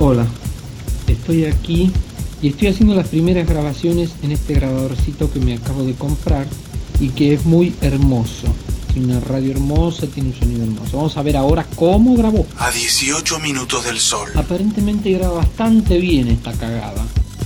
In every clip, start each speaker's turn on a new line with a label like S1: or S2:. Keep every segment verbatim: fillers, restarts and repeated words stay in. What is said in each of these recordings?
S1: Hola, estoy aquí y estoy haciendo las primeras grabaciones en este grabadorcito que me acabo de comprar y que es muy hermoso. Tiene una radio hermosa, tiene un sonido hermoso. Vamos a ver ahora cómo grabó.
S2: A dieciocho minutos del sol.
S1: Aparentemente graba bastante bien esta cagada.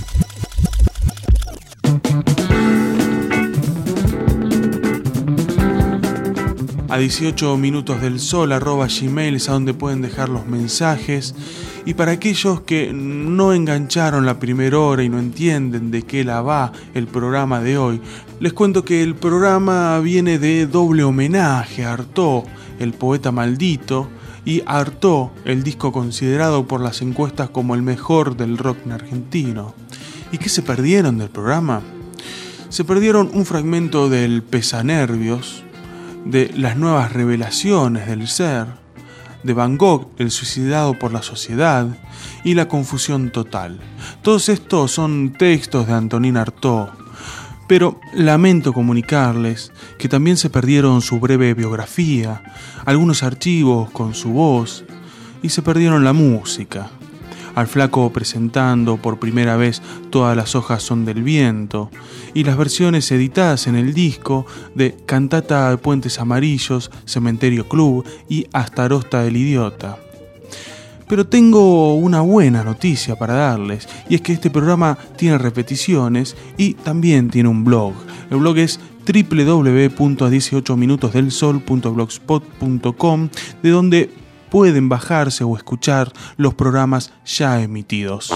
S2: A dieciocho minutos del sol arroba gmail es a donde pueden dejar los mensajes. Y para aquellos que no engancharon la primera hora y no entienden de qué la va el programa de hoy, les cuento que el programa viene de doble homenaje a Artaud, el poeta maldito, y Artaud, el disco considerado por las encuestas como el mejor del rock argentino. ¿Y qué se perdieron del programa? Se perdieron un fragmento del Pesanervios, de las nuevas revelaciones del ser, de Van Gogh, el suicidado por la sociedad, y la confusión total. Todos estos son textos de Antonin Artaud, pero lamento comunicarles que también se perdieron su breve biografía, algunos archivos con su voz, y se perdieron la música. Al flaco presentando por primera vez Todas las hojas son del viento, y las versiones editadas en el disco de Cantata de Puentes Amarillos, Cementerio Club y Astarosta del Idiota. Pero tengo una buena noticia para darles, y es que este programa tiene repeticiones y también tiene un blog. El blog es doble u doble u doble u punto a dieciocho minutos del sol punto blogspot punto com, de donde pueden bajarse o escuchar los programas ya emitidos.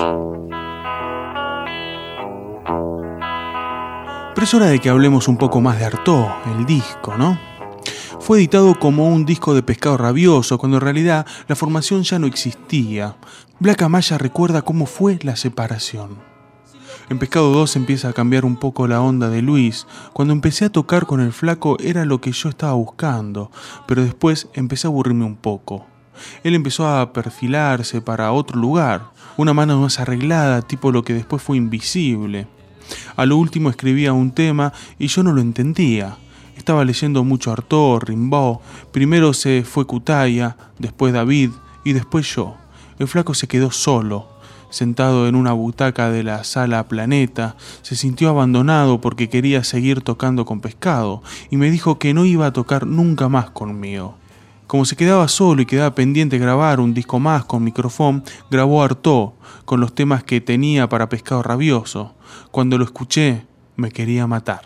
S2: Pero es hora de que hablemos un poco más de Artaud, el disco, ¿no? Fue editado como un disco de Pescado Rabioso, cuando en realidad la formación ya no existía. Black Amaya recuerda cómo fue la separación. En Pescado dos empieza a cambiar un poco la onda de Luis. Cuando empecé a tocar con el flaco era lo que yo estaba buscando, pero después empecé a aburrirme un poco. Él empezó a perfilarse para otro lugar, una mano más arreglada, tipo lo que después fue Invisible. A lo último escribía un tema y yo no lo entendía. Estaba leyendo mucho Artaud, Rimbaud, primero se fue Cutaya, después David y después yo. El flaco se quedó solo, sentado en una butaca de la sala Planeta, se sintió abandonado porque quería seguir tocando con Pescado y me dijo que no iba a tocar nunca más conmigo. Como se quedaba solo y quedaba pendiente grabar un disco más con micrófono, grabó Artaud con los temas que tenía para Pescado Rabioso. Cuando lo escuché, me quería matar.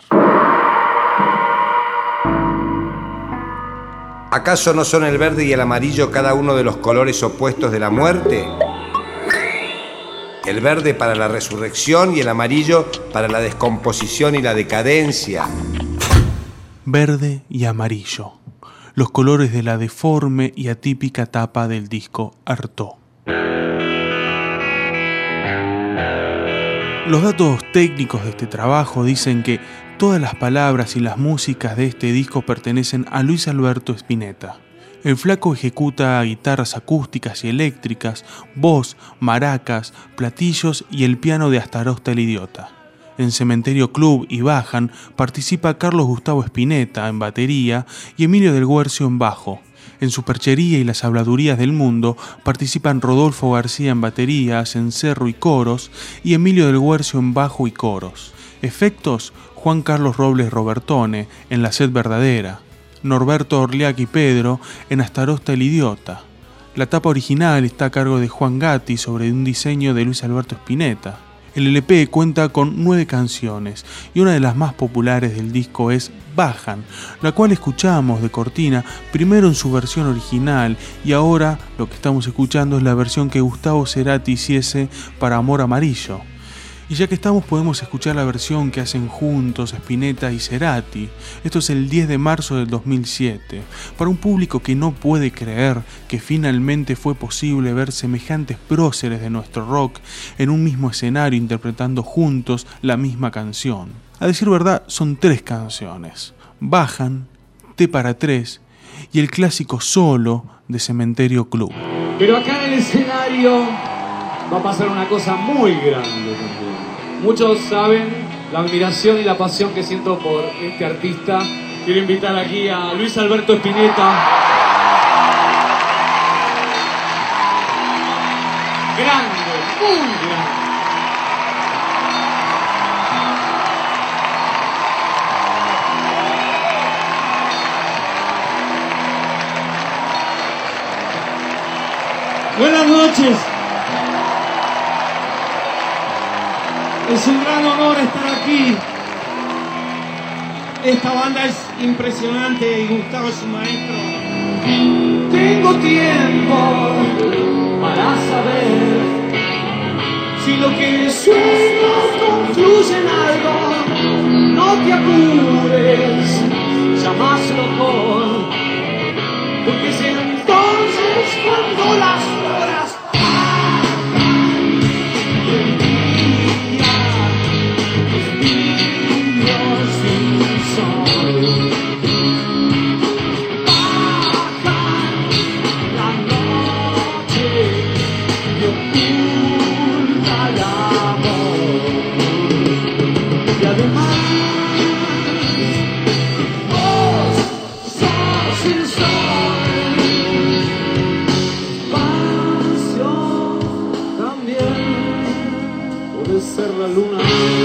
S3: ¿Acaso no son el verde y el amarillo cada uno de los colores opuestos de la muerte? El verde para la resurrección y el amarillo para la descomposición y la decadencia.
S2: Verde y amarillo, los colores de la deforme y atípica tapa del disco Artaud. Los datos técnicos de este trabajo dicen que todas las palabras y las músicas de este disco pertenecen a Luis Alberto Spinetta. El flaco ejecuta guitarras acústicas y eléctricas, voz, maracas, platillos y el piano de Astarosta el Idiota. En Cementerio Club y Bajan participa Carlos Gustavo Spinetta en batería y Emilio del Guercio en bajo. En Superchería y las Habladurías del Mundo participan Rodolfo García en baterías, en cerro y coros, y Emilio del Guercio en bajo y coros. Efectos, Juan Carlos Robles Robertone en La Sed Verdadera, Norberto Orliac y Pedro en Astarosta el Idiota. La tapa original está a cargo de Juan Gatti sobre un diseño de Luis Alberto Spinetta. El L P cuenta con nueve canciones y una de las más populares del disco es Bajan, la cual escuchamos de cortina primero en su versión original y ahora lo que estamos escuchando es la versión que Gustavo Cerati hiciese para Amor Amarillo. Y ya que estamos podemos escuchar la versión que hacen juntos Spinetta y Cerati. Esto es el diez de marzo del dos mil siete. Para un público que no puede creer que finalmente fue posible ver semejantes próceres de nuestro rock en un mismo escenario interpretando juntos la misma canción. A decir verdad, son tres canciones. Bajan, T para tres y el clásico Solo de Cementerio Club.
S4: Pero acá en el escenario va a pasar una cosa muy grande también. Muchos saben la admiración y la pasión que siento por este artista. Quiero invitar aquí a Luis Alberto Spinetta. grande, muy grande. Buenas noches. Es un gran honor estar aquí. Esta banda es impresionante y Gustavo es un maestro. Tengo tiempo para saber si lo que sueño concluye en algo. No te apures, llamas mejor, porque es entonces cuando las horas pasan y el día es tibio sin sol. Baja la noche y oculta el amor. Y además vos sos el sol. Pasión también puede ser la luna.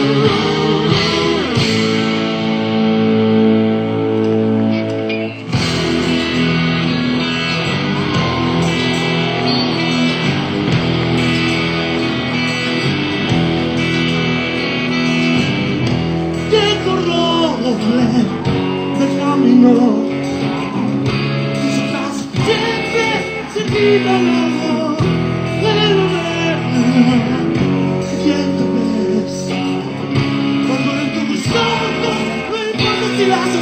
S4: Dejo roble de camino y estás siempre seguido de lo que te ves cuando en tus ojos me pongo tirando.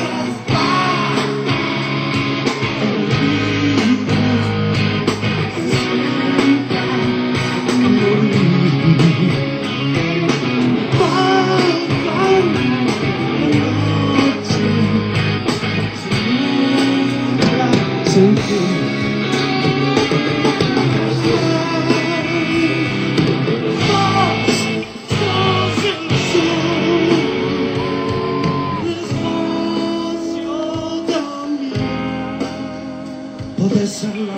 S4: Puede ser la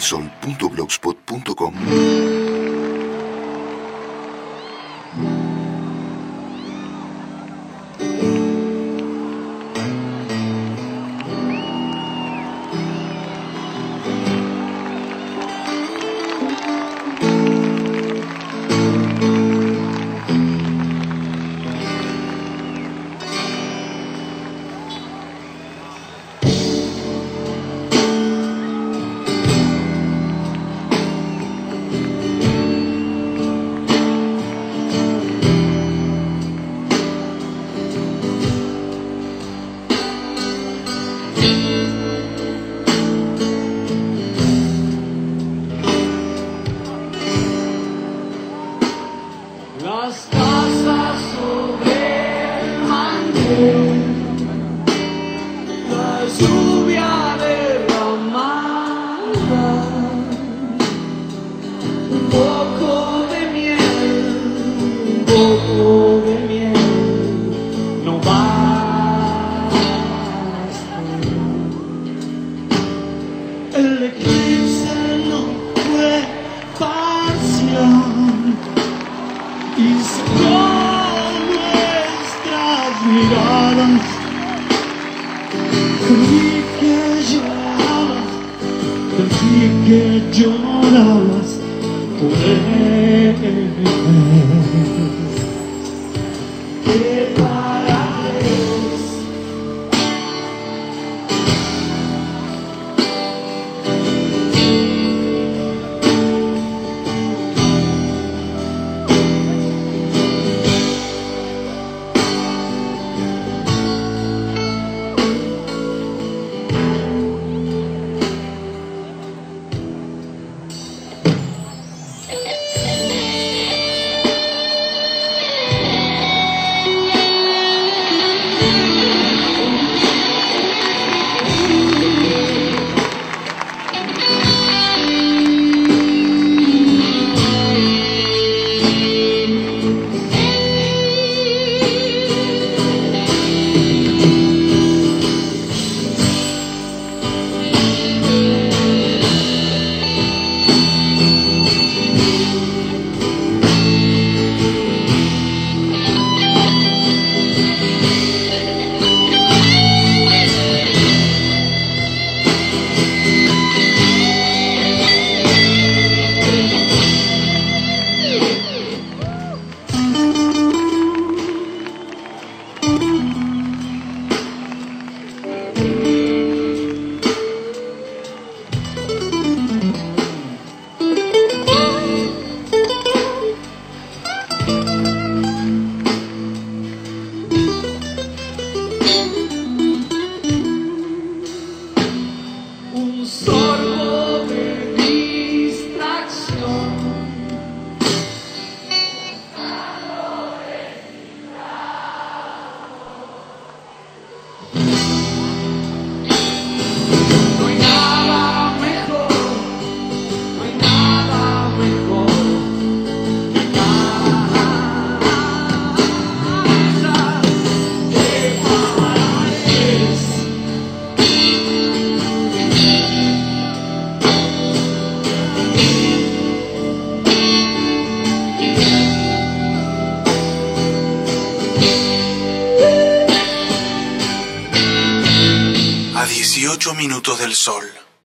S5: del sol punto blogspot punto com.
S2: dieciocho minutos del sol.